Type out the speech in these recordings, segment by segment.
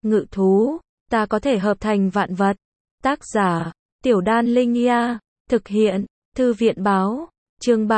ngự thú, ta có thể hợp thành vạn vật. Tác giả, Tiểu Đan Linh Ia, thực hiện, Thư viện Báo, chương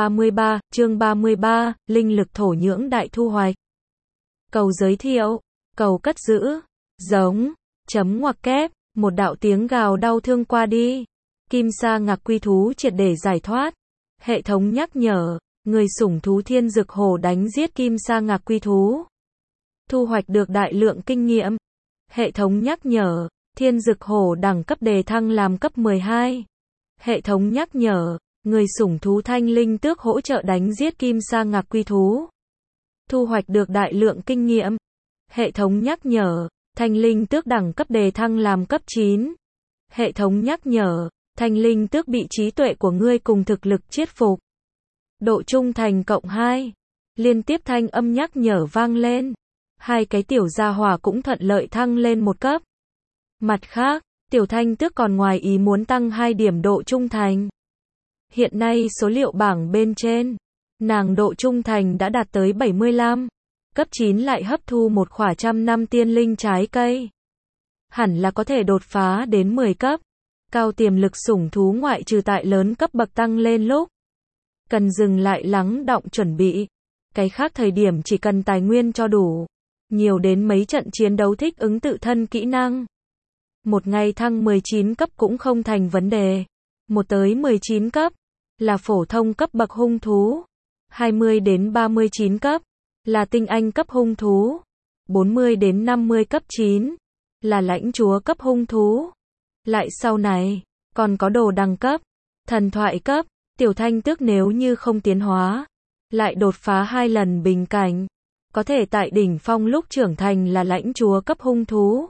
33, linh lực thổ nhưỡng đại thu hoạch. Cầu giới thiệu, cầu cất giữ, giống, chấm ngoặc kép, một đạo tiếng gào đau thương qua đi. Kim sa ngạc quy thú triệt để giải thoát. Hệ thống nhắc nhở, người sủng thú thiên dực hổ đánh giết kim sa ngạc quy thú. Thu hoạch được đại lượng kinh nghiệm. Hệ thống nhắc nhở, thiên dực hổ đẳng cấp đề thăng làm cấp 12. Hệ thống nhắc nhở, người sủng thú thanh linh tước hỗ trợ đánh giết kim sa ngạc quy thú. Thu hoạch được đại lượng kinh nghiệm. Hệ thống nhắc nhở, thanh linh tước đẳng cấp đề thăng làm cấp 9. Hệ thống nhắc nhở, thanh linh tước bị trí tuệ của ngươi cùng thực lực chiết phục. Độ trung thành cộng 2. Liên tiếp thanh âm nhắc nhở vang lên. Hai cái tiểu gia hỏa cũng thuận lợi thăng lên một cấp. Mặt khác, tiểu thanh tước còn ngoài ý muốn tăng 2 điểm độ trung thành. Hiện nay số liệu bảng bên trên, nàng độ trung thành đã đạt tới 75. Cấp 9 lại hấp thu một khỏa 100 năm tiên linh trái cây. Hẳn là có thể đột phá đến 10 cấp. Cao tiềm lực sủng thú ngoại trừ tại lớn cấp bậc tăng lên lúc cần dừng lại lắng đọng chuẩn bị. Cái khác thời điểm chỉ cần tài nguyên cho đủ. Nhiều đến mấy trận chiến đấu thích ứng tự thân kỹ năng. Một ngày thăng 19 cấp cũng không thành vấn đề. Một tới 19 cấp là phổ thông cấp bậc hung thú. 20 đến 39 cấp là tinh anh cấp hung thú. 40 đến 50 cấp 9 là lãnh chúa cấp hung thú. Lại sau này, còn có đồ đẳng cấp, thần thoại cấp, tiểu thanh tước nếu như không tiến hóa, lại đột phá 2 lần bình cảnh, có thể tại đỉnh phong lúc trưởng thành là lãnh chúa cấp hung thú.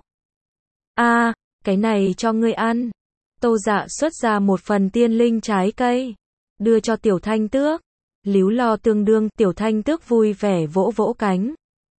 Cái này cho ngươi ăn. Tô Dạ xuất ra một phần tiên linh trái cây, đưa cho tiểu thanh tước. Líu lo tương đương, tiểu thanh tước vui vẻ vỗ vỗ cánh.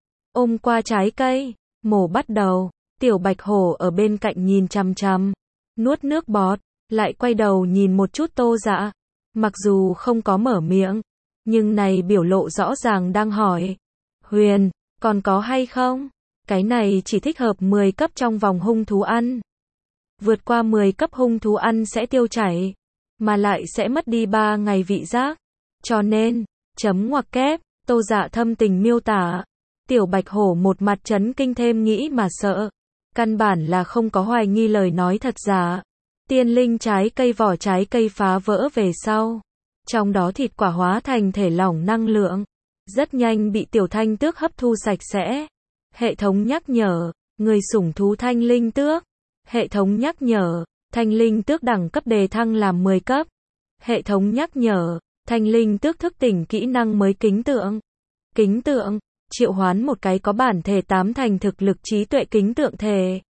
Ôm qua trái cây, mổ bắt đầu, tiểu bạch hổ ở bên cạnh nhìn chằm chằm, nuốt nước bọt, lại quay đầu nhìn một chút Tô Dạ. Mặc dù không có mở miệng, nhưng này biểu lộ rõ ràng đang hỏi. Huyền, còn có hay không? Cái này chỉ thích hợp 10 cấp trong vòng hung thú ăn. Vượt qua 10 cấp hung thú ăn sẽ tiêu chảy, mà lại sẽ mất đi 3 ngày vị giác. Cho nên, chấm ngoặc kép, Tô Dạ thâm tình miêu tả. Tiểu bạch hổ một mặt chấn kinh thêm nghĩ mà sợ. Căn bản là không có hoài nghi lời nói thật giả. Tiên linh trái cây vỏ trái cây phá vỡ về sau. Trong đó thịt quả hóa thành thể lỏng năng lượng. Rất nhanh bị tiểu thanh tước hấp thu sạch sẽ. Hệ thống nhắc nhở, người sủng thú thanh linh tước. Hệ thống nhắc nhở, thanh linh tước đẳng cấp đề thăng làm 10 cấp. Hệ thống nhắc nhở, thanh linh tước thức tỉnh kỹ năng mới kính tượng. Kính tượng, triệu hoán một cái có bản thể 8 thành thực lực trí tuệ kính tượng thể.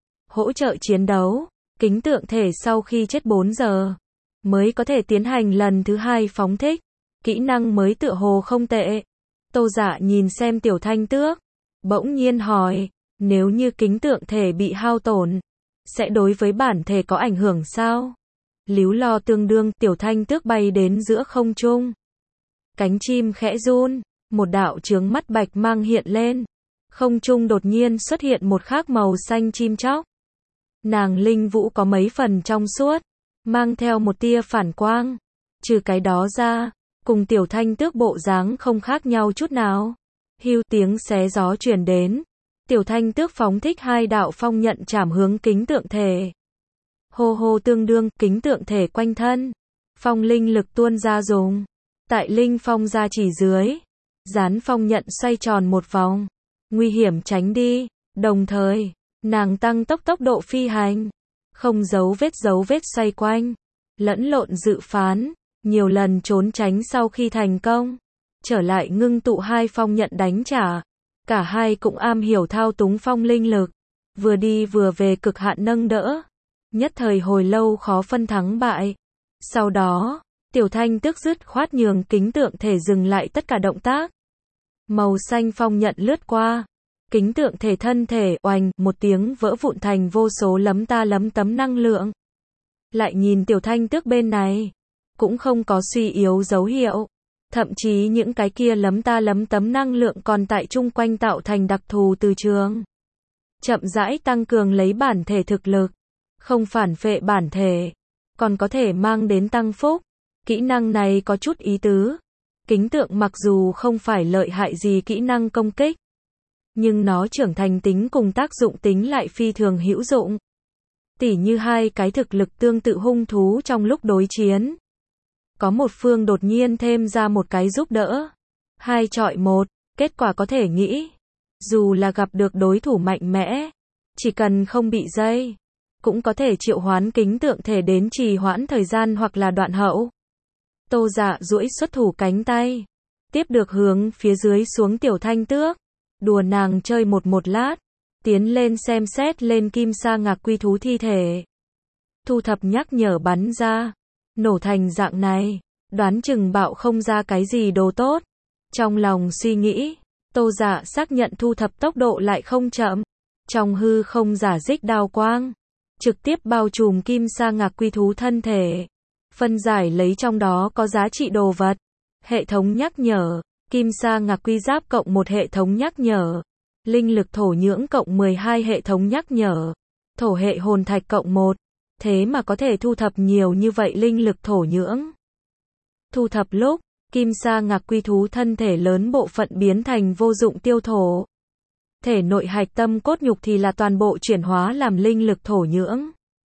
Hỗ trợ chiến đấu, kính tượng thể sau khi chết 4 giờ, mới có thể tiến hành lần thứ 2 phóng thích. Kỹ năng mới tựa hồ không tệ. Tô Dạ nhìn xem tiểu thanh tước, bỗng nhiên hỏi, nếu như kính tượng thể bị hao tổn, sẽ đối với bản thể có ảnh hưởng sao? Líu lo tương đương, tiểu thanh tước bay đến giữa không trung. Cánh chim khẽ run, một đạo chướng mắt bạch mang hiện lên. Không trung đột nhiên xuất hiện một khác màu xanh chim chóc. Nàng linh vũ có mấy phần trong suốt, mang theo một tia phản quang. Trừ cái đó ra, cùng tiểu thanh tước bộ dáng không khác nhau chút nào. Hưu tiếng xé gió truyền đến. Tiểu thanh tước phóng thích 2 đạo phong nhận chảm hướng kính tượng thể. Hô hô tương đương, kính tượng thể quanh thân. Phong linh lực tuôn ra dùng. Tại linh phong ra chỉ dưới. Dán phong nhận xoay tròn một vòng. Nguy hiểm tránh đi. Đồng thời, nàng tăng tốc độ phi hành. Không dấu vết xoay quanh. Lẫn lộn dự phán. Nhiều lần trốn tránh sau khi thành công. Trở lại ngưng tụ 2 phong nhận đánh trả. Cả hai cũng am hiểu thao túng phong linh lực. Vừa đi vừa về cực hạn nâng đỡ. Nhất thời hồi lâu khó phân thắng bại. Sau đó, tiểu thanh tước dứt khoát nhường kính tượng thể dừng lại tất cả động tác. Màu xanh phong nhận lướt qua. Kính tượng thể thân thể oành một tiếng vỡ vụn thành vô số lấm ta lấm tấm năng lượng. Lại nhìn tiểu thanh tước bên này, cũng không có suy yếu dấu hiệu. Thậm chí những cái kia lấm ta lấm tấm năng lượng còn tại chung quanh tạo thành đặc thù từ trường. chậm rãi tăng cường lấy bản thể thực lực, không phản phệ bản thể, còn có thể mang đến tăng phúc. Kỹ năng này có chút ý tứ. Kính tượng mặc dù không phải lợi hại gì kỹ năng công kích, nhưng nó trưởng thành tính cùng tác dụng tính lại phi thường hữu dụng. Tỉ như hai cái thực lực tương tự hung thú trong lúc đối chiến. Có một phương đột nhiên thêm ra một cái giúp đỡ. 2 chọi 1, kết quả có thể nghĩ. Dù là gặp được đối thủ mạnh mẽ, chỉ cần không bị dây, cũng có thể triệu hoán kính tượng thể đến trì hoãn thời gian hoặc là đoạn hậu. Tô Dạ duỗi xuất thủ cánh tay, tiếp được hướng phía dưới xuống Tiểu Thanh Tước, đùa nàng chơi một lát, tiến lên xem xét lên Kim Sa Ngạc Quy thú thi thể. Thu thập nhắc nhở bắn ra, nổ thành dạng này, đoán chừng bạo không ra cái gì đồ tốt. Trong lòng suy nghĩ, Tô Dạ xác nhận thu thập tốc độ lại không chậm, trong hư không giả dích đao quang, trực tiếp bao trùm Kim Sa Ngạc Quy thú thân thể, phân giải lấy trong đó có giá trị đồ vật. Hệ thống nhắc nhở, Kim Sa Ngạc Quy giáp cộng 1 hệ thống nhắc nhở, linh lực thổ nhưỡng cộng 12 hệ thống nhắc nhở, thổ hệ hồn thạch cộng 1, thế mà có thể thu thập nhiều như vậy linh lực thổ nhưỡng. Thu thập lúc, Kim Sa Ngạc Quy thú thân thể lớn bộ phận biến thành vô dụng tiêu thổ. Thể nội hạch tâm cốt nhục thì là toàn bộ chuyển hóa làm linh lực thổ nhưỡng.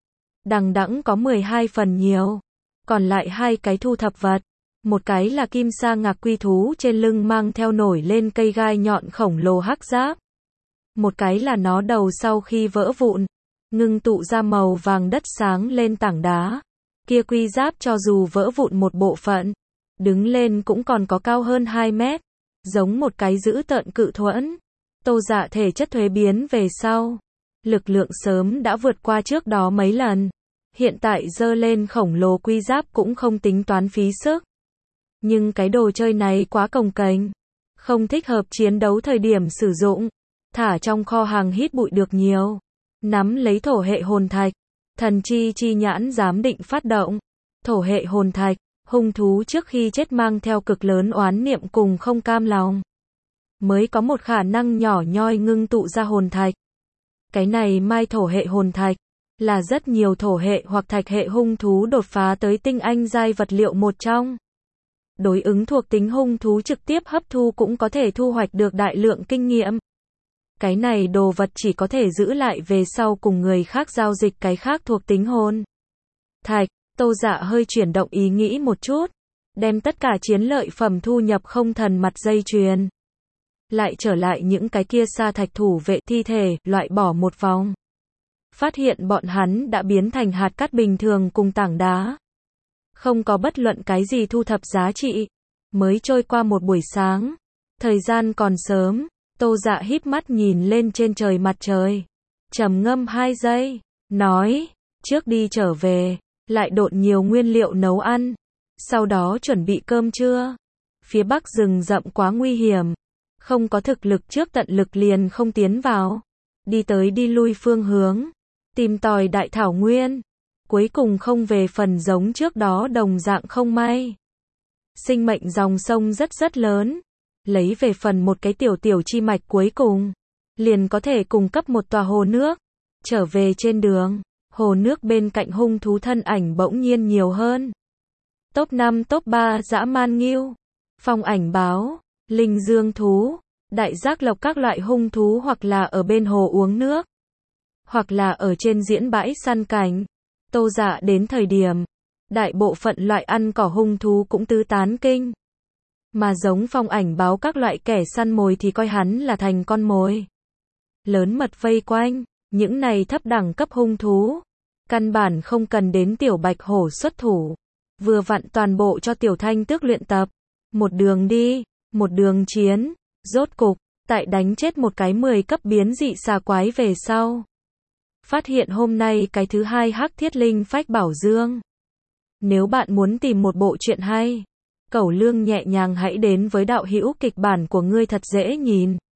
Đằng đẵng có 12 phần nhiều. Còn lại 2 cái thu thập vật. Một cái là Kim Sa Ngạc Quy thú trên lưng mang theo nổi lên cây gai nhọn khổng lồ hắc giáp. Một cái là nó đầu sau khi vỡ vụn, ngưng tụ ra màu vàng đất sáng lên tảng đá. Kia quy giáp cho dù vỡ vụn một bộ phận, đứng lên cũng còn có cao hơn 2 mét, giống một cái dữ tợn cự thuẫn. Tô Dạ thể chất thuế biến về sau, lực lượng sớm đã vượt qua trước đó mấy lần. Hiện tại dơ lên khổng lồ quy giáp cũng không tính toán phí sức. Nhưng cái đồ chơi này quá cồng kềnh, không thích hợp chiến đấu thời điểm sử dụng. Thả trong kho hàng hít bụi được nhiều. Nắm lấy thổ hệ hồn thạch, thần chi nhãn giám định phát động. Thổ hệ hồn thạch, hung thú trước khi chết mang theo cực lớn oán niệm cùng không cam lòng, mới có một khả năng nhỏ nhoi ngưng tụ ra hồn thạch. Cái này mai thổ hệ hồn thạch, là rất nhiều thổ hệ hoặc thạch hệ hung thú đột phá tới tinh anh giai vật liệu một trong. Đối ứng thuộc tính hung thú trực tiếp hấp thu cũng có thể thu hoạch được đại lượng kinh nghiệm. Cái này đồ vật chỉ có thể giữ lại về sau cùng người khác giao dịch cái khác thuộc tính hồn thạch. Tô Dạ hơi chuyển động ý nghĩ một chút, đem tất cả chiến lợi phẩm thu nhập không thần mặt dây chuyền. Lại trở lại những cái kia sa thạch thủ vệ thi thể, loại bỏ một vòng. Phát hiện bọn hắn đã biến thành hạt cát bình thường cùng tảng đá. Không có bất luận cái gì thu thập giá trị. Mới trôi qua một buổi sáng. Thời gian còn sớm, Tô Dạ híp mắt nhìn lên trên trời mặt trời. Trầm ngâm 2 giây, nói, trước đi trở về, lại độn nhiều nguyên liệu nấu ăn. Sau đó chuẩn bị cơm trưa. Phía bắc rừng rậm quá nguy hiểm. Không có thực lực trước tận lực liền không tiến vào. Đi tới đi lui phương hướng. Tìm tòi đại thảo nguyên. Cuối cùng không về phần giống trước đó đồng dạng không may. Sinh mệnh dòng sông rất lớn. Lấy về phần một cái tiểu chi mạch cuối cùng. Liền có thể cung cấp một tòa hồ nước. Trở về trên đường. Hồ nước bên cạnh hung thú thân ảnh bỗng nhiên nhiều hơn. Top 5 top 3 dã man ngưu. Phong ảnh báo. Linh dương thú. Đại giác lộc các loại hung thú hoặc là ở bên hồ uống nước. Hoặc là ở trên diễn bãi săn cảnh. Tô Dạ đến thời điểm, đại bộ phận loại ăn cỏ hung thú cũng tứ tán kinh. Mà giống phong ảnh báo các loại kẻ săn mồi thì coi hắn là thành con mồi. Lớn mật vây quanh, những này thấp đẳng cấp hung thú. Căn bản không cần đến tiểu bạch hổ xuất thủ. Vừa vặn toàn bộ cho tiểu thanh tước luyện tập. Một đường đi, một đường chiến. Rốt cục, tại đánh chết một cái 10 cấp biến dị xà quái về sau. Phát hiện hôm nay cái thứ 2 hắc thiết linh phách bảo dương. Nếu bạn muốn tìm một bộ truyện hay, Cẩu Lương nhẹ nhàng hãy đến với đạo hữu kịch bản của ngươi thật dễ nhìn.